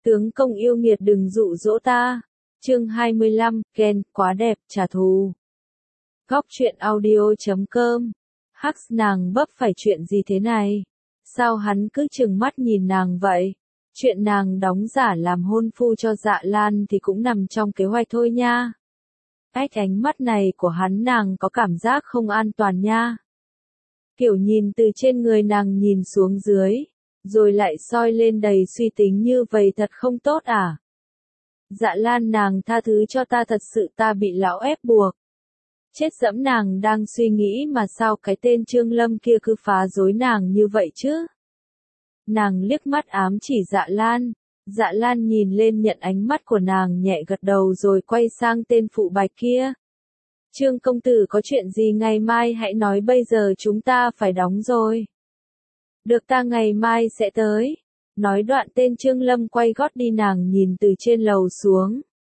Tướng công yêu nghiệt đừng dụ dỗ ta. Chương 25, Ken, quá đẹp, trả thù. Góc truyện audio.com. Hắc, nàng bấp phải chuyện gì thế này? Sao hắn cứ trừng mắt nhìn nàng vậy? Chuyện nàng đóng giả làm hôn phu cho Dạ Lan thì cũng nằm trong kế hoạch thôi nha. Ánh mắt này của hắn nàng có cảm giác không an toàn nha. Kiểu nhìn từ trên người nàng nhìn xuống dưới, rồi lại soi lên đầy suy tính như vậy thật không tốt à? Dạ Lan nàng tha thứ cho ta, thật sự ta bị lão ép buộc. Chết dẫm, nàng đang suy nghĩ mà sao cái tên Trương Lâm kia cứ phá rối nàng như vậy chứ? Nàng liếc mắt ám chỉ Dạ Lan. Dạ Lan nhìn lên nhận ánh mắt của nàng, nhẹ gật đầu rồi quay sang tên phụ bạch kia. Trương công tử có chuyện gì ngày mai hãy nói, bây giờ chúng ta phải đóng rồi. Được, ta ngày mai sẽ tới. Nói đoạn tên Trương Lâm quay gót đi, nàng nhìn từ trên lầu xuống.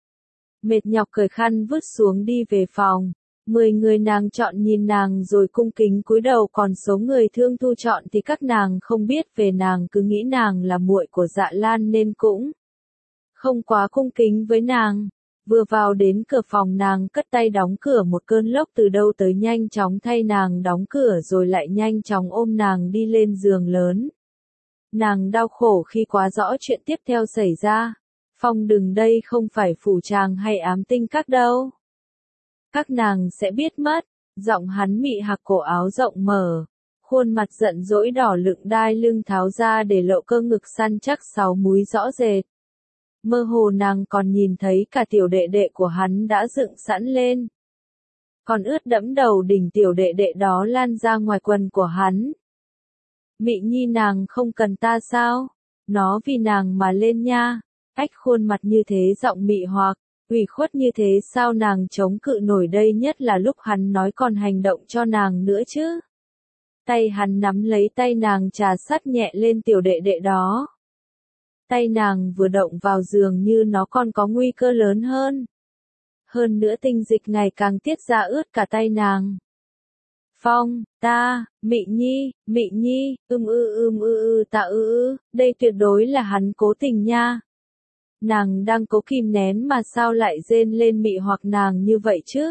Mệt nhọc cởi khăn vứt xuống đi về phòng. 10 người nàng chọn nhìn nàng rồi cung kính cúi đầu, còn số người Thương Thu chọn thì các nàng không biết về nàng, cứ nghĩ nàng là muội của Dạ Lan nên cũng không quá cung kính với nàng. Vừa vào đến cửa phòng nàng cất tay đóng cửa, một cơn lốc từ đâu tới nhanh chóng thay nàng đóng cửa rồi lại nhanh chóng ôm nàng đi lên giường lớn. Nàng đau khổ khi quá rõ chuyện tiếp theo xảy ra. Phong đừng, đây không phải phủ tràng hay ám tinh các đâu. Các nàng sẽ biết mất. Giọng hắn mị hạc, cổ áo rộng mở. Khuôn mặt giận dỗi đỏ lựng, đai lưng tháo ra để lộ cơ ngực săn chắc 6 múi rõ rệt. Mơ hồ nàng còn nhìn thấy cả tiểu đệ đệ của hắn đã dựng sẵn lên. Còn ướt đẫm đầu đỉnh tiểu đệ đệ đó lan ra ngoài quần của hắn. Mị nhi, nàng không cần ta sao? Nó vì nàng mà lên nha. Khuôn mặt như thế, giọng mị hoặc ủy khuất như thế, sao nàng chống cự nổi đây, nhất là lúc hắn nói còn hành động cho nàng nữa chứ. Tay hắn nắm lấy tay nàng, trà sát nhẹ lên tiểu đệ đệ đó. Tay nàng vừa động vào giường như nó còn có nguy cơ lớn hơn. Hơn nữa tinh dịch ngày càng tiết ra ướt cả tay nàng. Phong, ta, Mị Nhi, ta đây tuyệt đối là hắn cố tình nha. Nàng đang cố kìm nén mà sao lại rên lên mị hoặc nàng như vậy chứ?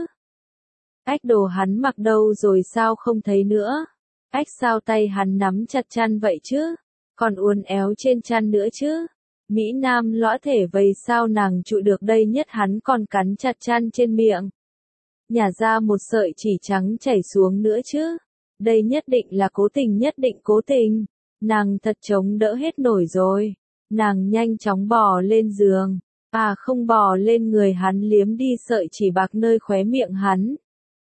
Đồ hắn mặc đâu rồi sao không thấy nữa? Sao tay hắn nắm chặt chăn vậy chứ? Còn uốn éo trên chăn nữa chứ? Mỹ Nam lõa thể vậy sao nàng trụ được đây, nhất hắn còn cắn chặt chăn trên miệng. Nhả ra một sợi chỉ trắng chảy xuống nữa chứ. Đây nhất định là cố tình, nhất định cố tình. Nàng thật chống đỡ hết nổi rồi. Nàng nhanh chóng bò lên giường. Không, bò lên người hắn, liếm đi sợi chỉ bạc nơi khóe miệng hắn.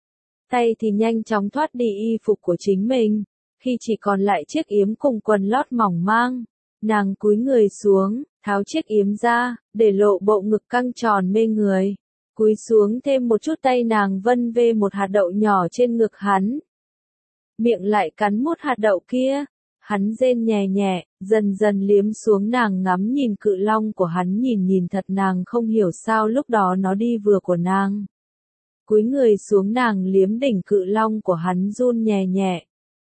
Tay thì nhanh chóng thoát đi y phục của chính mình. Khi chỉ còn lại chiếc yếm cùng quần lót mỏng manh, nàng cúi người xuống, tháo chiếc yếm ra, để lộ bộ ngực căng tròn mê người. Cúi xuống thêm một chút, tay nàng vân về một hạt đậu nhỏ trên ngực hắn. Miệng lại cắn một hạt đậu kia. Hắn rên nhẹ nhẹ, dần dần liếm xuống, nàng ngắm nhìn cự long của hắn, nhìn thật, nàng không hiểu sao lúc đó nó đi vừa của nàng. Cúi người xuống nàng liếm đỉnh cự long của hắn, run nhẹ nhẹ.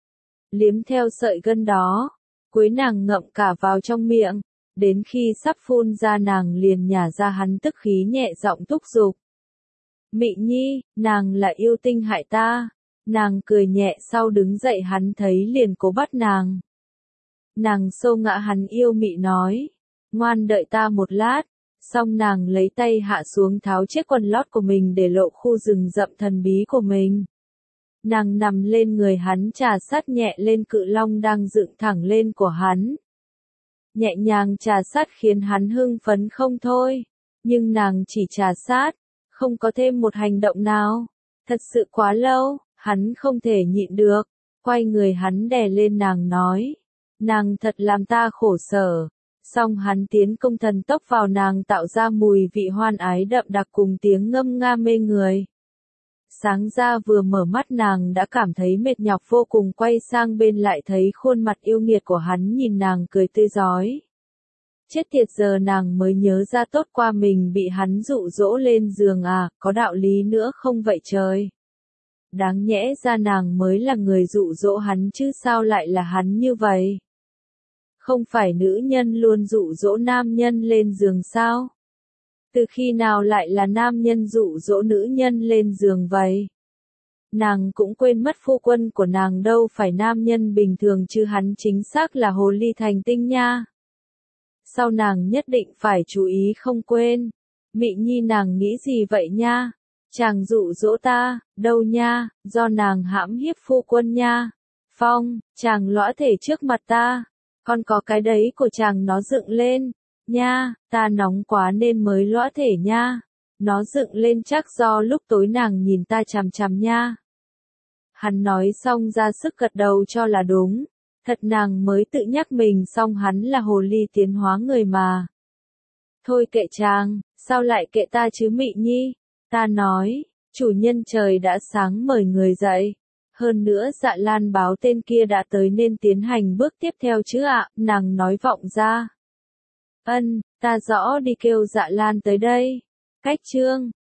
Liếm theo sợi gân đó, cuối nàng ngậm cả vào trong miệng, đến khi sắp phun ra nàng liền nhả ra, hắn tức khí nhẹ giọng thúc giục. Mị Nhi, nàng là yêu tinh hại ta. Nàng cười nhẹ, sau đứng dậy hắn thấy liền cố bắt nàng. Nàng xô ngã hắn, yêu mị nói. Ngoan đợi ta một lát. Xong nàng lấy tay hạ xuống, tháo chiếc quần lót của mình để lộ khu rừng rậm thần bí của mình. Nàng nằm lên người hắn, trà sát nhẹ lên cự long đang dựng thẳng lên của hắn. Nhẹ nhàng trà sát khiến hắn hưng phấn không thôi. Nhưng nàng chỉ trà sát, không có thêm một hành động nào. Thật sự quá lâu, hắn không thể nhịn được. Quay người hắn đè lên nàng nói. Nàng thật làm ta khổ sở. Xong hắn tiến công thần tốc vào nàng, tạo ra mùi vị hoan ái đậm đặc cùng tiếng ngâm nga mê người. Sáng ra vừa mở mắt nàng đã cảm thấy mệt nhọc vô cùng, quay sang bên lại thấy khuôn mặt yêu nghiệt của hắn, nhìn nàng cười tươi rói. Chết tiệt, giờ nàng mới nhớ ra tốt qua mình bị hắn dụ dỗ lên giường có đạo lý nữa không vậy trời? Đáng nhẽ ra nàng mới là người dụ dỗ hắn chứ sao lại là hắn như vậy? Không phải nữ nhân luôn dụ dỗ nam nhân lên giường sao? Từ khi nào lại là nam nhân dụ dỗ nữ nhân lên giường vậy? Nàng cũng quên mất phu quân của nàng đâu phải nam nhân bình thường chứ hắn chính xác là hồ ly thành tinh nha. Sau nàng nhất định phải chú ý không quên. Mị Nhi nàng nghĩ gì vậy nha? Chàng dụ dỗ ta, đâu nha, do nàng hãm hiếp phu quân nha. Phong, chàng lõa thể trước mặt ta, còn có cái đấy của chàng nó dựng lên, nha, ta nóng quá nên mới lõa thể nha. Nó dựng lên chắc do lúc tối nàng nhìn ta chằm chằm nha. Hắn nói xong ra sức gật đầu cho là đúng. Thật nàng mới tự nhắc mình xong hắn là hồ ly tiến hóa người mà. Thôi kệ chàng, sao lại kệ ta chứ Mị Nhi? Ta nói, chủ nhân trời đã sáng mời người dậy. Hơn nữa Dạ Lan báo tên kia đã tới nên tiến hành bước tiếp theo chứ ạ, nàng nói vọng ra. Ân, ta rõ đi kêu Dạ Lan tới đây. Cách chương